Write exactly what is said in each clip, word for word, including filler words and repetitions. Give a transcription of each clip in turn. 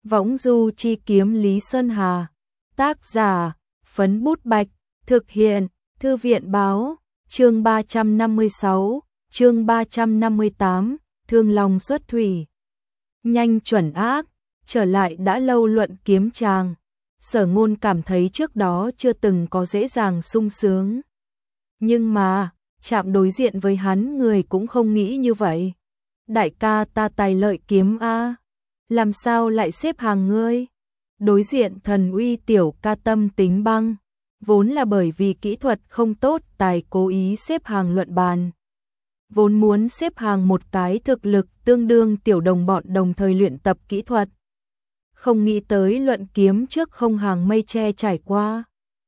Võng du chi kiếm Lý Sơn Hà. Tác giả, Phấn Bút Bạch. Thực hiện, Thư viện báo. Chương ba trăm năm mươi sáu, chương ba trăm năm mươi tám, Thương Long xuất thủy. Nhanh chuẩn ác, trở lại đã lâu luận kiếm tràng. Sở Ngôn cảm thấy trước đó chưa từng có dễ dàng sung sướng. Nhưng mà, chạm đối diện với hắn người cũng không nghĩ như vậy. Đại ca ta tài lợi kiếm a, làm sao lại xếp hàng ngươi? Đối diện thần uy tiểu ca tâm tính băng, vốn là bởi vì kỹ thuật không tốt tài cố ý xếp hàng luận bàn. Vốn muốn xếp hàng một cái thực lực tương đương tiểu đồng bọn đồng thời luyện tập kỹ thuật. Không nghĩ tới luận kiếm trước không hàng mây che trải qua.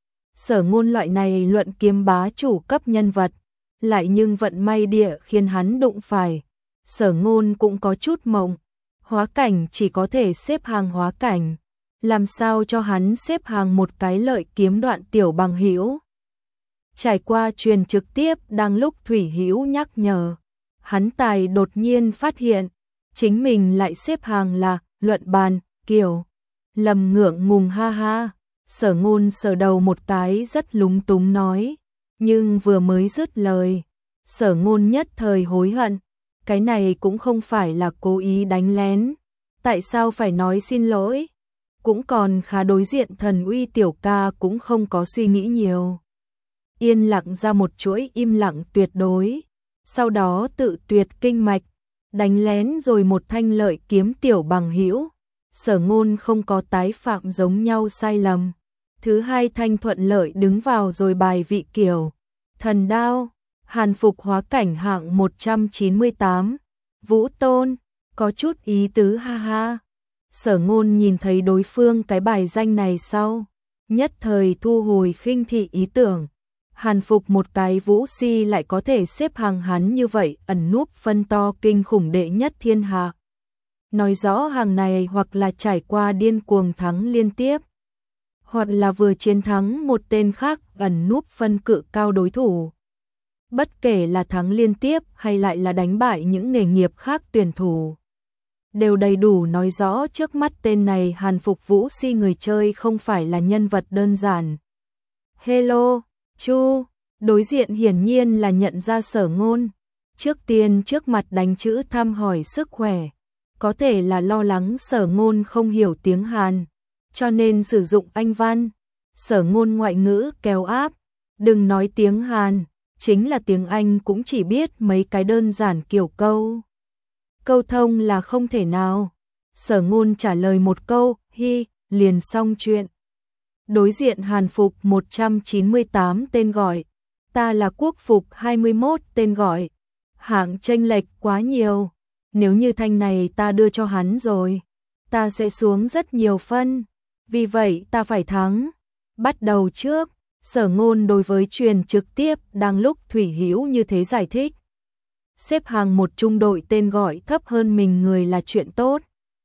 Sở Ngôn loại này luận kiếm bá chủ cấp nhân vật, lại nhưng vận may địa khiến hắn đụng phải. Sở Ngôn cũng có chút mộng, hóa cảnh chỉ có thể xếp hàng hóa cảnh, làm sao cho hắn xếp hàng một cái lợi kiếm đoạn tiểu bằng hữu. Trải qua truyền trực tiếp đang lúc Thủy Hữu nhắc nhở, hắn tài đột nhiên phát hiện, chính mình lại xếp hàng là luận bàn, kiểu lầm ngượng ngùng ha ha. Sở Ngôn sờ đầu một cái rất lúng túng nói, nhưng vừa mới dứt lời, Sở Ngôn nhất thời hối hận, cái này cũng không phải là cố ý đánh lén, tại sao phải nói xin lỗi? Cũng còn khá đối diện thần uy tiểu ca cũng không có suy nghĩ nhiều. Yên lặng ra một chuỗi im lặng tuyệt đối, sau đó tự tuyệt kinh mạch, đánh lén rồi một thanh lợi kiếm tiểu bằng hữu. Sở Ngôn không có tái phạm giống nhau sai lầm. Thứ hai thanh thuận lợi đứng vào rồi bài vị kiểu thần đao, hàn phục hóa cảnh hạng một trăm chín mươi tám, Vũ Tôn, có chút ý tứ ha ha. Sở Ngôn nhìn thấy đối phương cái bài danh này sau, nhất thời thu hồi khinh thị ý tưởng. Hàn phục một cái vũ si lại có thể xếp hàng hắn như vậy ẩn núp phân to kinh khủng đệ nhất thiên hạ. Nói rõ hàng này hoặc là trải qua điên cuồng thắng liên tiếp, hoặc là vừa chiến thắng một tên khác ẩn núp phân cự cao đối thủ. Bất kể là thắng liên tiếp hay lại là đánh bại những nghề nghiệp khác tuyển thủ, đều đầy đủ nói rõ trước mắt tên này hàn phục vũ si người chơi không phải là nhân vật đơn giản. Hello, Chu, đối diện hiển nhiên là nhận ra Sở Ngôn. Trước tiên trước mặt đánh chữ thăm hỏi sức khỏe, có thể là lo lắng Sở Ngôn không hiểu tiếng Hàn, cho nên sử dụng Anh văn. Sở Ngôn ngoại ngữ kéo áp, đừng nói tiếng Hàn, chính là tiếng Anh cũng chỉ biết mấy cái đơn giản kiểu câu. Câu thông là không thể nào. Sở Ngôn trả lời một câu, hi, liền xong chuyện. Đối diện hàn phục một trăm chín mươi tám tên gọi, ta là quốc phục hai mươi mốt tên gọi. Hạng chênh lệch quá nhiều, nếu như thanh này ta đưa cho hắn rồi, ta sẽ xuống rất nhiều phân, vì vậy ta phải thắng. Bắt đầu trước, Sở Ngôn đối với truyền trực tiếp đang lúc Thủy Hữu như thế giải thích. Xếp hàng một trung đội tên gọi thấp hơn mình người là chuyện tốt,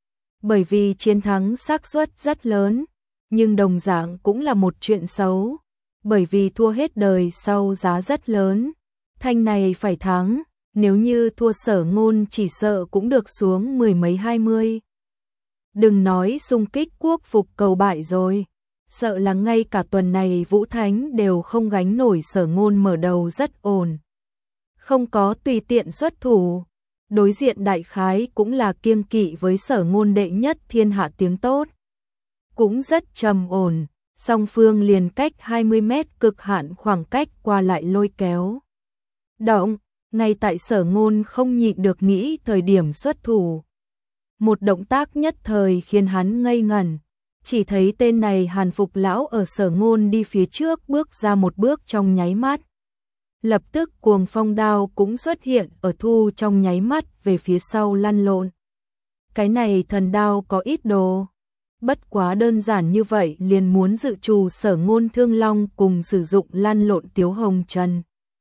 bởi vì chiến thắng xác suất rất lớn, nhưng đồng dạng cũng là một chuyện xấu, bởi vì thua hết đời sau giá rất lớn. Thanh này phải thắng, nếu như thua Sở Ngôn chỉ sợ cũng được xuống mười mấy hai mươi. Đừng nói xung kích quốc phục cầu bại rồi, sợ là ngay cả tuần này Vũ Thánh đều không gánh nổi. Sở Ngôn mở đầu rất ổn, không có tùy tiện xuất thủ. Đối diện đại khái cũng là kiêng kỵ với Sở Ngôn đệ nhất thiên hạ tiếng tốt, cũng rất trầm ổn. Song phương liền cách hai mươi mét cực hạn khoảng cách qua lại lôi kéo. Động, ngay tại Sở Ngôn không nhịn được nghĩ thời điểm xuất thủ. Một động tác nhất thời khiến hắn ngây ngẩn, chỉ thấy tên này hàn phục lão ở Sở Ngôn đi phía trước bước ra một bước trong nháy mắt. Lập tức cuồng phong đao cũng xuất hiện ở thu trong nháy mắt về phía sau lăn lộn. Cái này thần đao có ít đồ, bất quá đơn giản như vậy liền muốn dự trù Sở Ngôn Thương Long cùng sử dụng lăn lộn Tiếu Hồng Trần.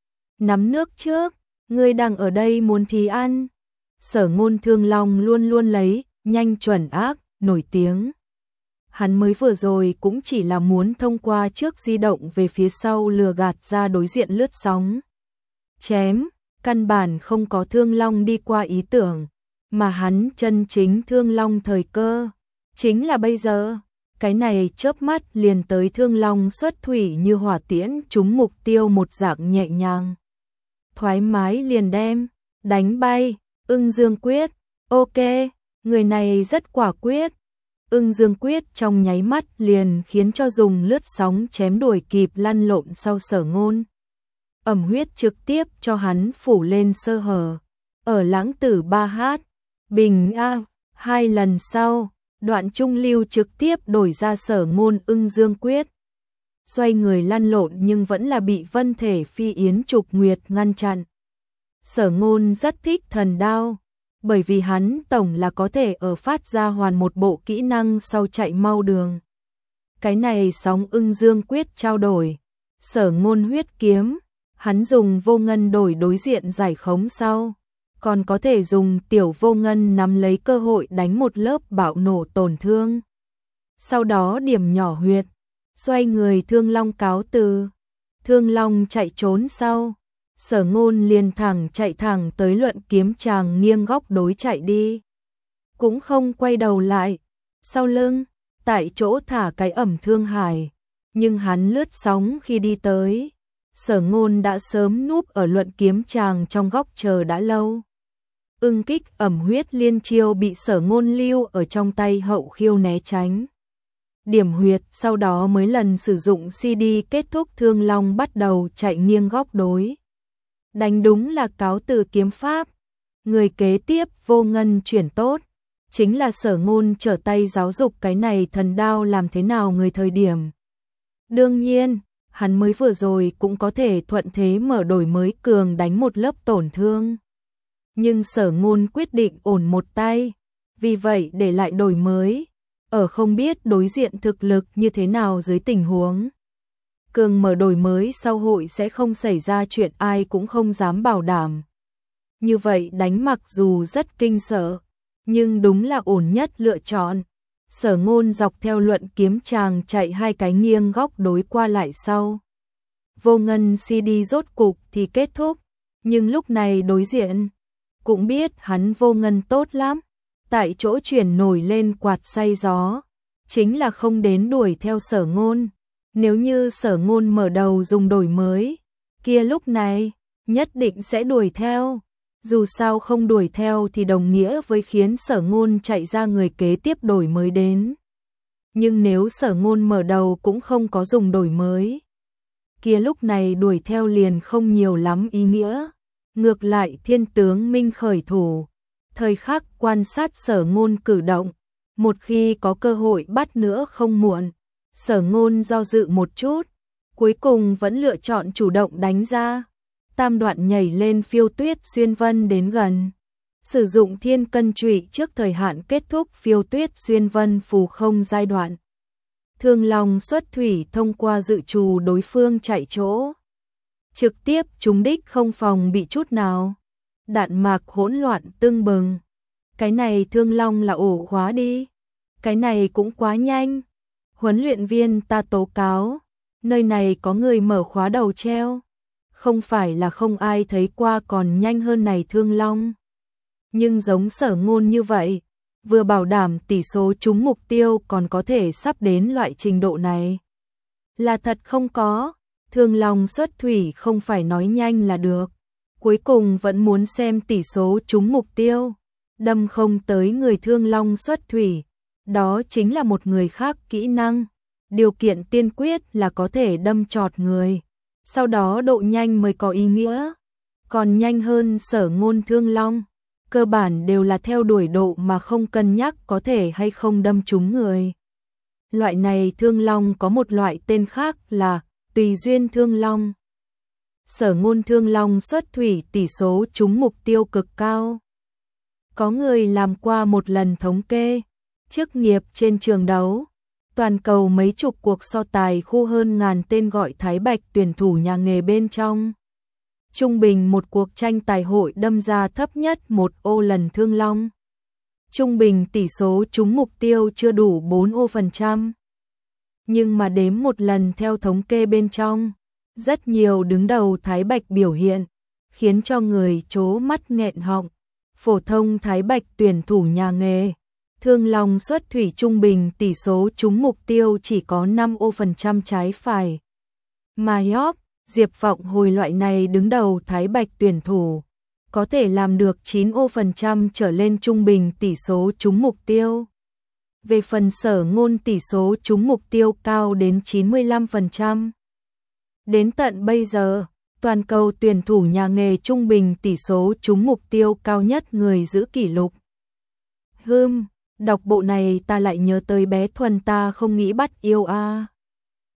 Nắm nước trước, ngươi đang ở đây muốn thì ăn. Sở Ngôn Thương Long luôn luôn lấy, nhanh chuẩn ác, nổi tiếng. Hắn mới vừa rồi cũng chỉ là muốn thông qua trước di động về phía sau lừa gạt ra đối diện lướt sóng. Chém, căn bản không có Thương Long đi qua ý tưởng, mà hắn chân chính Thương Long thời cơ. Chính là bây giờ, cái này chớp mắt liền tới Thương Long xuất thủy như hỏa tiễn trúng mục tiêu một dạng nhẹ nhàng. Thoải mái liền đem, đánh bay, Ưng Dương Quyết, ok, người này rất quả quyết. Ưng Dương Quyết trong nháy mắt liền khiến cho dùng lướt sóng chém đuổi kịp lăn lộn sau Sở Ngôn. Ẩm huyết trực tiếp cho hắn phủ lên sơ hở. Ở lãng tử ba hát, bình a, hai lần sau, đoạn trung lưu trực tiếp đổi ra Sở Ngôn Ưng Dương Quyết. Xoay người lăn lộn nhưng vẫn là bị Vân Thể Phi Yến Trục Nguyệt ngăn chặn. Sở Ngôn rất thích thần đao, bởi vì hắn tổng là có thể ở phát ra hoàn một bộ kỹ năng sau chạy mau đường. Cái này sóng Ưng Dương Quyết trao đổi, Sở Ngôn huyết kiếm, hắn dùng vô ngân đổi đối diện giải khống sau, còn có thể dùng tiểu vô ngân nắm lấy cơ hội đánh một lớp bạo nổ tổn thương. Sau đó điểm nhỏ huyệt, xoay người Thương Long cáo từ. Thương Long chạy trốn sau, Sở Ngôn liền thẳng chạy thẳng tới luận kiếm tràng nghiêng góc đối chạy đi. Cũng không quay đầu lại, sau lưng, tại chỗ thả cái ẩm thương hải, nhưng hắn lướt sóng khi đi tới. Sở Ngôn đã sớm núp ở luận kiếm tràng trong góc chờ đã lâu. Ưng kích ẩm huyết liên chiêu bị Sở Ngôn lưu ở trong tay hậu khiêu né tránh. Điểm huyệt sau đó mới lần sử dụng xê đê kết thúc Thương Long bắt đầu chạy nghiêng góc đối. Đánh đúng là cáo từ kiếm pháp. Người kế tiếp vô ngân chuyển tốt. Chính là Sở Ngôn trở tay giáo dục cái này thần đao làm thế nào người thời điểm. Đương nhiên, hắn mới vừa rồi cũng có thể thuận thế mở đổi mới cường đánh một lớp tổn thương. Nhưng Sở Ngôn quyết định ổn một tay, vì vậy để lại đổi mới, ở không biết đối diện thực lực như thế nào dưới tình huống. Cường mở đổi mới sau hội sẽ không xảy ra chuyện ai cũng không dám bảo đảm. Như vậy đánh mặc dù rất kinh sợ, nhưng đúng là ổn nhất lựa chọn. Sở Ngôn dọc theo luận kiếm tràng chạy hai cái nghiêng góc đối qua lại sau. Vô ngân xê đê rốt cục thì kết thúc, nhưng lúc này đối diện cũng biết hắn vô ngân tốt lắm, tại chỗ chuyển nổi lên quạt xay gió, chính là không đến đuổi theo Sở Ngôn. Nếu như Sở Ngôn mở đầu dùng đổi mới, kia lúc này nhất định sẽ đuổi theo. Dù sao không đuổi theo thì đồng nghĩa với khiến Sở Ngôn chạy ra người kế tiếp đổi mới đến. Nhưng nếu Sở Ngôn mở đầu cũng không có dùng đổi mới, kia lúc này đuổi theo liền không nhiều lắm ý nghĩa. Ngược lại Thiên tướng Minh khởi thủ, thời khắc quan sát Sở Ngôn cử động, một khi có cơ hội bắt nữa không muộn. Sở Ngôn do dự một chút, cuối cùng vẫn lựa chọn chủ động đánh ra. Tam đoạn nhảy lên phiêu tuyết xuyên vân đến gần. Sử dụng thiên cân trụy trước thời hạn kết thúc phiêu tuyết xuyên vân phù không giai đoạn. Thương Long xuất thủy thông qua dự trù đối phương chạy chỗ. Trực tiếp trúng đích không phòng bị chút nào. Đạn mạc hỗn loạn tưng bừng. Cái này Thương Long là ổ khóa đi. Cái này cũng quá nhanh. Huấn luyện viên ta tố cáo. Nơi này có người mở khóa đầu treo. Không phải là không ai thấy qua còn nhanh hơn này Thương Long. Nhưng giống Sở Ngôn như vậy, vừa bảo đảm tỷ số trúng mục tiêu còn có thể sắp đến loại trình độ này. Là thật không có, Thương Long xuất thủy không phải nói nhanh là được. Cuối cùng vẫn muốn xem tỷ số trúng mục tiêu. Đâm không tới người Thương Long xuất thủy, đó chính là một người khác kỹ năng. Điều kiện tiên quyết là có thể đâm chọt người. Sau đó độ nhanh mới có ý nghĩa. Còn nhanh hơn Sở Ngôn Thương Long, cơ bản đều là theo đuổi độ mà không cân nhắc có thể hay không đâm trúng người. Loại này Thương Long có một loại tên khác là tùy duyên Thương Long. Sở Ngôn Thương Long xuất thủy tỷ số trúng mục tiêu cực cao. Có người làm qua một lần thống kê, chức nghiệp trên trường đấu, toàn cầu mấy chục cuộc so tài khu hơn ngàn tên gọi Thái Bạch tuyển thủ nhà nghề bên trong. Trung bình một cuộc tranh tài hội đâm ra thấp nhất một ô lần Thương Long. Trung bình tỷ số trúng mục tiêu chưa đủ bốn ô phần trăm. Nhưng mà đếm một lần theo thống kê bên trong, rất nhiều đứng đầu Thái Bạch biểu hiện, khiến cho người trố mắt nghẹn họng. Phổ thông Thái Bạch tuyển thủ nhà nghề, Thương Long xuất thủy trung bình tỷ số trúng mục tiêu chỉ có năm phần trăm trái phải. Mayock, Diệp Vọng Hồi loại này đứng đầu Thái Bạch tuyển thủ, có thể làm được chín phần trăm trở lên trung bình tỷ số trúng mục tiêu. Về phần Sở Ngôn tỷ số trúng mục tiêu cao đến chín mươi lăm phần trăm. Đến tận bây giờ, toàn cầu tuyển thủ nhà nghề trung bình tỷ số trúng mục tiêu cao nhất người giữ kỷ lục. Hừm, đọc bộ này ta lại nhớ tới bé Thuần ta không nghĩ bắt yêu a. À.